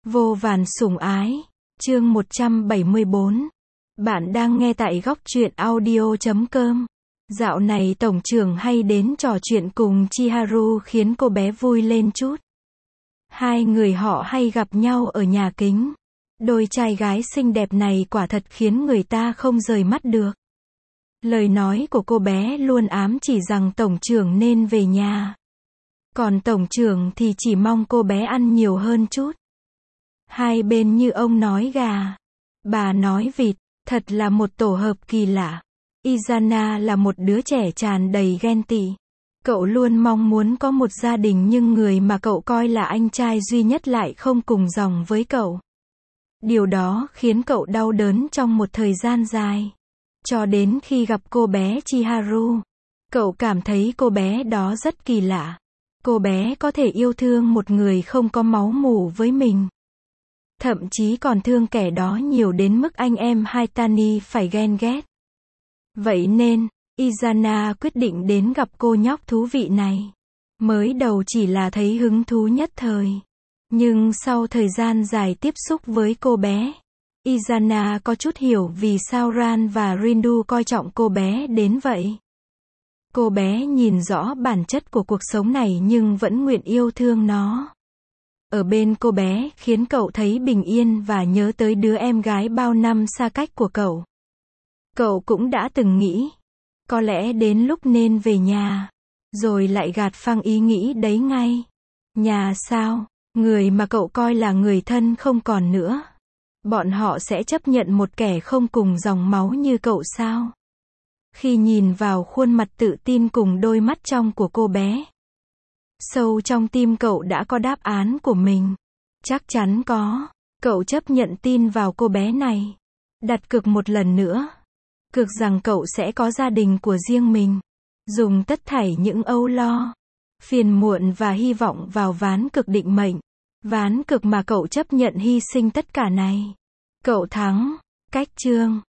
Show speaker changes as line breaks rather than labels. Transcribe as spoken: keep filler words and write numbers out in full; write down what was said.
Vô vàn sủng ái. Chương một trăm bảy mươi bốn. Bạn đang nghe tại góc truyện audio chấm com. Dạo này tổng trưởng hay đến trò chuyện cùng Chiharu khiến cô bé vui lên chút. Hai người họ hay gặp nhau ở nhà kính. Đôi trai gái xinh đẹp này quả thật khiến người ta không rời mắt được. Lời nói của cô bé luôn ám chỉ rằng tổng trưởng nên về nhà. Còn tổng trưởng thì chỉ mong cô bé ăn nhiều hơn chút. Hai bên như ông nói gà, bà nói vịt, thật là một tổ hợp kỳ lạ. Izana là một đứa trẻ tràn đầy ghen tị. Cậu luôn mong muốn có một gia đình nhưng người mà cậu coi là anh trai duy nhất lại không cùng dòng với cậu. Điều đó khiến cậu đau đớn trong một thời gian dài. Cho đến khi gặp cô bé Chiharu, cậu cảm thấy cô bé đó rất kỳ lạ. Cô bé có thể yêu thương một người không có máu mủ với mình. Thậm chí còn thương kẻ đó nhiều đến mức anh em Haitani phải ghen ghét. Vậy nên, Izana quyết định đến gặp cô nhóc thú vị này. Mới đầu chỉ là thấy hứng thú nhất thời. Nhưng sau thời gian dài tiếp xúc với cô bé, Izana có chút hiểu vì sao Ran và Rindu coi trọng cô bé đến vậy. Cô bé nhìn rõ bản chất của cuộc sống này nhưng vẫn nguyện yêu thương nó. Ở bên cô bé khiến cậu thấy bình yên và nhớ tới đứa em gái bao năm xa cách của cậu. Cậu cũng đã từng nghĩ, có lẽ đến lúc nên về nhà, rồi lại gạt phăng ý nghĩ đấy ngay. Nhà sao? Người mà cậu coi là người thân không còn nữa. Bọn họ sẽ chấp nhận một kẻ không cùng dòng máu như cậu sao? Khi nhìn vào khuôn mặt tự tin cùng đôi mắt trong của cô bé, sâu trong tim cậu đã có đáp án của mình. Chắc chắn có. Cậu chấp nhận tin vào cô bé này. Đặt cược một lần nữa. Cược rằng cậu sẽ có gia đình của riêng mình. Dùng tất thảy những âu lo, phiền muộn và hy vọng vào ván cược định mệnh. Ván cược mà cậu chấp nhận hy sinh tất cả này. Cậu thắng. Cách chương.